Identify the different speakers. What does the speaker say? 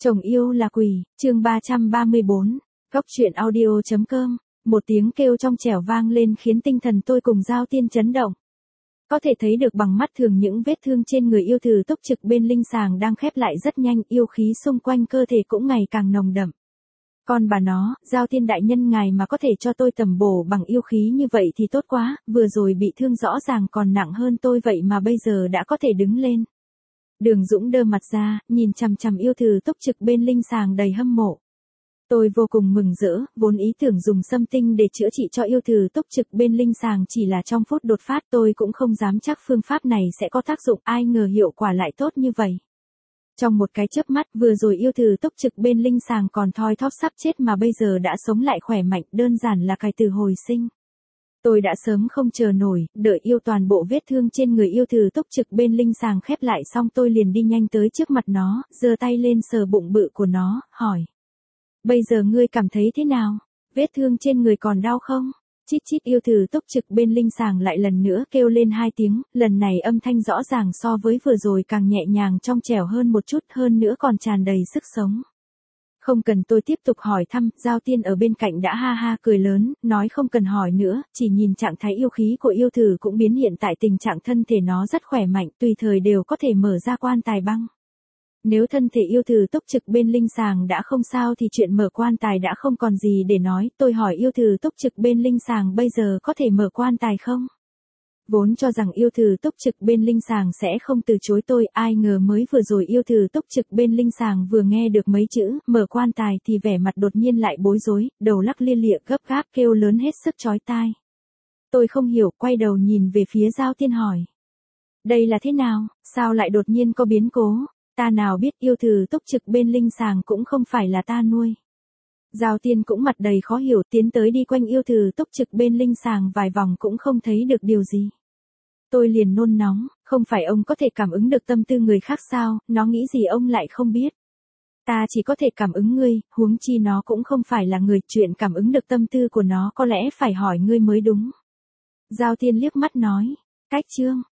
Speaker 1: Chồng yêu là quỷ, chương 334, góc truyện audio.com, một tiếng kêu trong trẻo vang lên khiến tinh thần tôi cùng Giao Tiên chấn động. Có thể thấy được bằng mắt thường những vết thương trên người yêu thử túc trực bên linh sàng đang khép lại rất nhanh, yêu khí xung quanh cơ thể cũng ngày càng nồng đậm. Còn bà nó, Giao Tiên đại nhân ngài mà có thể cho tôi tầm bổ bằng yêu khí như vậy thì tốt quá, vừa rồi bị thương rõ ràng còn nặng hơn tôi vậy mà bây giờ đã có thể đứng lên. Đường Dũng đơ mặt ra, nhìn chằm chằm yêu thử túc trực bên linh sàng đầy hâm mộ. Tôi vô cùng mừng rỡ, vốn ý tưởng dùng sâm tinh để chữa trị cho yêu thử túc trực bên linh sàng chỉ là trong phút đột phát, tôi cũng không dám chắc phương pháp này sẽ có tác dụng, ai ngờ hiệu quả lại tốt như vậy. Trong một cái chớp mắt, vừa rồi yêu thử túc trực bên linh sàng còn thoi thóp sắp chết mà bây giờ đã sống lại khỏe mạnh, đơn giản là cải từ hồi sinh. Tôi đã sớm không chờ nổi, đợi yêu toàn bộ vết thương trên người yêu thử túc trực bên linh sàng khép lại xong tôi liền đi nhanh tới trước mặt nó, giơ tay lên sờ bụng bự của nó, hỏi. Bây giờ ngươi cảm thấy thế nào? Vết thương trên người còn đau không? Chít chít, yêu thử túc trực bên linh sàng lại lần nữa kêu lên 2 tiếng, lần này âm thanh rõ ràng so với vừa rồi càng nhẹ nhàng trong trẻo hơn một chút, hơn nữa còn tràn đầy sức sống. Không cần tôi tiếp tục hỏi thăm, Giao Tiên ở bên cạnh đã ha ha cười lớn, nói không cần hỏi nữa, chỉ nhìn trạng thái yêu khí của yêu thử cũng biến hiện tại tình trạng thân thể nó rất khỏe mạnh, tùy thời đều có thể mở ra quan tài băng. Nếu thân thể yêu thử túc trực bên linh sàng đã không sao thì chuyện mở quan tài đã không còn gì để nói, tôi hỏi yêu thử túc trực bên linh sàng bây giờ có thể mở quan tài không? Vốn cho rằng yêu thử túc trực bên linh sàng sẽ không từ chối tôi, ai ngờ mới vừa rồi yêu thử túc trực bên linh sàng vừa nghe được mấy chữ mở quan tài thì vẻ mặt đột nhiên lại bối rối, đầu lắc lia lịa gấp gáp kêu lớn hết sức chói tai. Tôi không hiểu, quay đầu nhìn về phía Giao Tiên hỏi. Đây là thế nào, sao lại đột nhiên có biến cố? Ta nào biết yêu thử túc trực bên linh sàng cũng không phải là ta nuôi. Giao Tiên cũng mặt đầy khó hiểu, tiến tới đi quanh yêu thử túc trực bên linh sàng vài vòng cũng không thấy được điều gì. Tôi liền nôn nóng, không phải ông có thể cảm ứng được tâm tư người khác sao, nó nghĩ gì ông lại không biết. Ta chỉ có thể cảm ứng ngươi, huống chi nó cũng không phải là người, chuyện cảm ứng được tâm tư của nó có lẽ phải hỏi ngươi mới đúng. Giao Tiên liếc mắt nói, cách chương.